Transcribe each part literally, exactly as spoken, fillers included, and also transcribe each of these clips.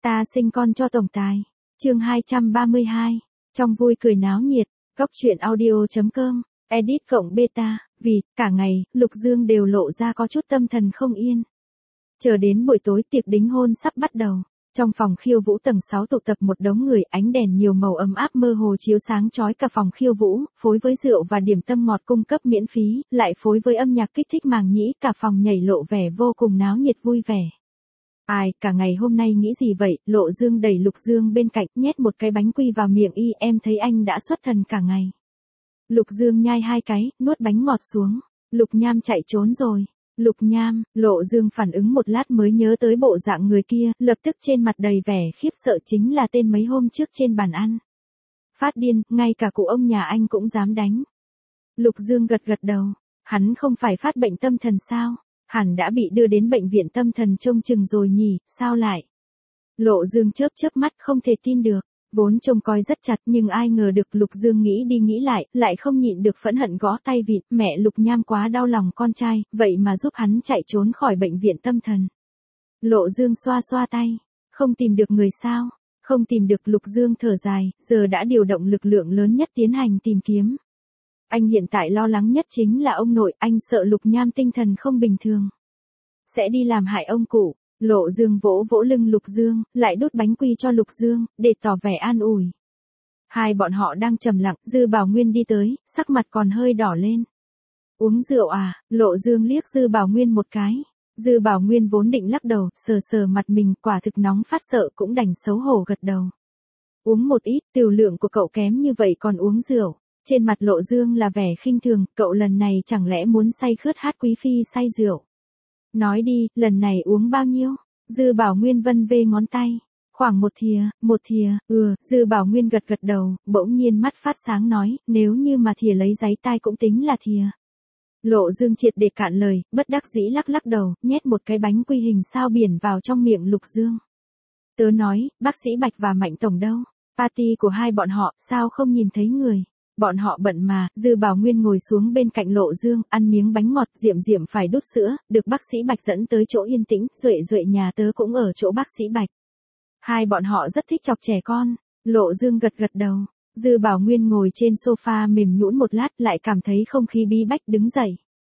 Ta sinh con cho tổng tài. Chương hai trăm ba mươi hai. Trong vui cười náo nhiệt, góc truyện audio chấm com, edit cộng beta, vì cả ngày, Lục Dương đều lộ ra có chút tâm thần không yên. Chờ đến buổi tối tiệc đính hôn sắp bắt đầu. Trong phòng khiêu vũ tầng sáu tụ tập một đống người, ánh đèn nhiều màu ấm áp mơ hồ chiếu sáng chói cả phòng khiêu vũ, phối với rượu và điểm tâm ngọt cung cấp miễn phí, lại phối với âm nhạc kích thích màng nhĩ, cả phòng nhảy lộ vẻ vô cùng náo nhiệt vui vẻ. Ai, cả ngày hôm nay nghĩ gì vậy? Lộ Dương đẩy Lục Dương bên cạnh, nhét một cái bánh quy vào miệng y, em thấy anh đã xuất thần cả ngày. Lục Dương nhai hai cái, nuốt bánh ngọt xuống. Lục Nham chạy trốn rồi. Lục Nham, Lộ Dương phản ứng một lát mới nhớ tới bộ dạng người kia, lập tức trên mặt đầy vẻ khiếp sợ, chính là tên mấy hôm trước trên bàn ăn. Phát điên, ngay cả cụ ông nhà anh cũng dám đánh. Lục Dương gật gật đầu, hắn không phải phát bệnh tâm thần sao? Hẳn đã bị đưa đến bệnh viện tâm thần trông chừng rồi nhỉ, sao lại? Lộ Dương chớp chớp mắt không thể tin được, vốn trông coi rất chặt nhưng ai ngờ được. Lục Dương nghĩ đi nghĩ lại, lại không nhịn được phẫn hận gõ tay vịt, mẹ Lục Nham quá đau lòng con trai, vậy mà giúp hắn chạy trốn khỏi bệnh viện tâm thần. Lộ Dương xoa xoa tay, không tìm được người sao? Không tìm được. Lục Dương thở dài, giờ đã điều động lực lượng lớn nhất tiến hành tìm kiếm. Anh hiện tại lo lắng nhất chính là ông nội, anh sợ Lục Nham tinh thần không bình thường, sẽ đi làm hại ông cụ. Lộ Dương vỗ vỗ lưng Lục Dương, lại đút bánh quy cho Lục Dương, để tỏ vẻ an ủi. Hai bọn họ đang trầm lặng, Dư Bảo Nguyên đi tới, sắc mặt còn hơi đỏ lên. Uống rượu à? Lộ Dương liếc Dư Bảo Nguyên một cái. Dư Bảo Nguyên vốn định lắc đầu, sờ sờ mặt mình, quả thực nóng phát sợ cũng đành xấu hổ gật đầu. Uống một ít, tiểu lượng của cậu kém như vậy còn uống rượu. Trên mặt Lộ Dương là vẻ khinh thường, cậu lần này chẳng lẽ muốn say khướt hát quý phi say rượu? Nói đi, lần này uống bao nhiêu? Dư Bảo Nguyên vân vê ngón tay. Khoảng một thìa, một thìa, ừ, Dư Bảo Nguyên gật gật đầu, bỗng nhiên mắt phát sáng nói, nếu như mà thìa lấy giấy tai cũng tính là thìa. Lộ Dương triệt để cạn lời, bất đắc dĩ lắc lắc đầu, nhét một cái bánh quy hình sao biển vào trong miệng Lục Dương. Tớ nói, bác sĩ Bạch và Mạnh Tổng đâu? Party của hai bọn họ, sao không nhìn thấy người? Bọn họ bận mà. Dư Bảo Nguyên ngồi xuống bên cạnh Lộ Dương, ăn miếng bánh ngọt, Diệm Diệm phải đút sữa, được bác sĩ Bạch dẫn tới chỗ yên tĩnh, Duệ Duệ nhà tớ cũng ở chỗ bác sĩ Bạch. Hai bọn họ rất thích chọc trẻ con. Lộ Dương gật gật đầu. Dư Bảo Nguyên ngồi trên sofa mềm nhũn một lát, lại cảm thấy không khí bí bách, đứng dậy.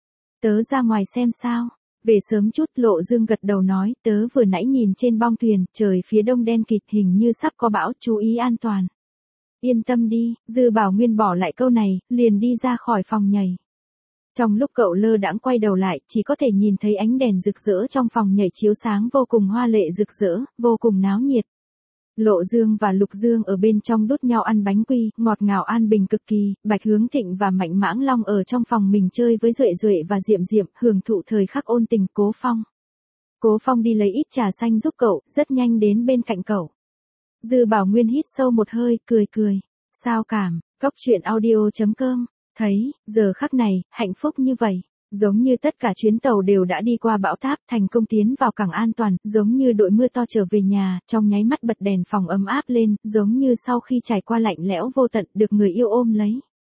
Tớ ra ngoài xem sao. Về sớm chút. Lộ Dương gật đầu nói, tớ vừa nãy nhìn trên bong thuyền, trời phía đông đen kịt, hình như sắp có bão, chú ý an toàn. Yên tâm đi. Dư Bảo Nguyên bỏ lại câu này, liền đi ra khỏi phòng nhảy. Trong lúc cậu lơ đãng quay đầu lại, chỉ có thể nhìn thấy ánh đèn rực rỡ trong phòng nhảy chiếu sáng vô cùng hoa lệ rực rỡ, vô cùng náo nhiệt. Lộ Dương và Lục Dương ở bên trong đút nhau ăn bánh quy, ngọt ngào an bình cực kỳ. Bạch Hướng Thịnh và Mạnh Mãng Long ở trong phòng mình chơi với Duệ Duệ và Diệm Diệm, hưởng thụ thời khắc ôn tình. Cố Phong. Cố Phong đi lấy ít trà xanh giúp cậu, rất nhanh đến bên cạnh cậu. Dư Bảo Nguyên hít sâu một hơi, cười cười. Sao cảm, góc truyện audio chấm com, thấy, giờ khắc này, hạnh phúc như vậy. Giống như tất cả chuyến tàu đều đã đi qua bão táp, thành công tiến vào cảng an toàn, giống như đội mưa to trở về nhà, trong nháy mắt bật đèn phòng ấm áp lên, giống như sau khi trải qua lạnh lẽo vô tận, được người yêu ôm lấy.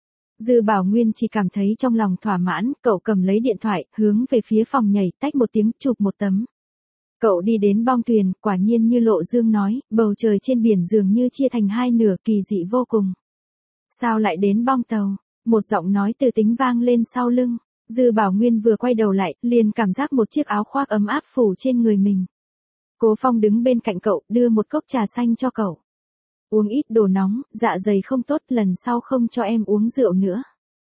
Dư Bảo Nguyên chỉ cảm thấy trong lòng thỏa mãn, cậu cầm lấy điện thoại, hướng về phía phòng nhảy, tách một tiếng, chụp một tấm. Cậu đi đến bong thuyền, quả nhiên như Lộ Dương nói, bầu trời trên biển dường như chia thành hai nửa, kỳ dị vô cùng. Sao lại đến bong tàu? Một giọng nói từ tính vang lên sau lưng. Dư Bảo Nguyên vừa quay đầu lại, liền cảm giác một chiếc áo khoác ấm áp phủ trên người mình. Cố Phong đứng bên cạnh cậu, đưa một cốc trà xanh cho cậu. Uống ít đồ nóng, dạ dày không tốt, lần sau không cho em uống rượu nữa.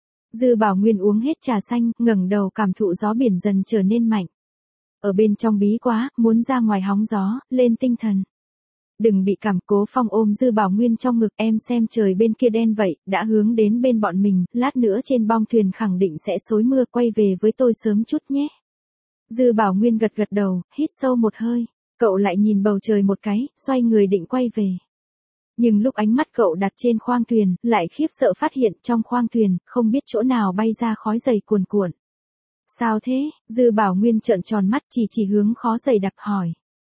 Dư Bảo Nguyên uống hết trà xanh, ngẩng đầu cảm thụ gió biển dần trở nên mạnh. Ở bên trong bí quá, muốn ra ngoài hóng gió, lên tinh thần. Đừng bị cảm. Cố Phong ôm Dư Bảo Nguyên trong ngực, em xem trời bên kia đen vậy, đã hướng đến bên bọn mình, lát nữa trên bong thuyền khẳng định sẽ xối mưa, quay về với tôi sớm chút nhé. Dư Bảo Nguyên gật gật đầu, hít sâu một hơi, cậu lại nhìn bầu trời một cái, xoay người định quay về. Nhưng lúc ánh mắt cậu đặt trên khoang thuyền, lại khiếp sợ phát hiện trong khoang thuyền, không biết chỗ nào bay ra khói dày cuồn cuộn. Sao thế? Dư Bảo Nguyên trợn tròn mắt, chỉ chỉ hướng khói dày đặc hỏi.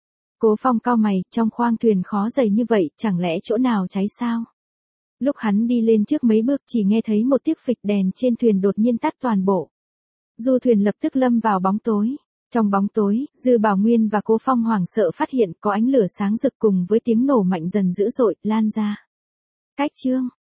Cố Phong cau mày, trong khoang thuyền khói dày như vậy, chẳng lẽ chỗ nào cháy sao? Lúc hắn đi lên trước mấy bước, chỉ nghe thấy một tiếc phịch, đèn trên thuyền đột nhiên tắt toàn bộ. Du thuyền lập tức lâm vào bóng tối. Trong bóng tối, Dư Bảo Nguyên và Cố Phong hoảng sợ phát hiện có ánh lửa sáng rực cùng với tiếng nổ mạnh dần dữ dội, lan ra. Cách Trương,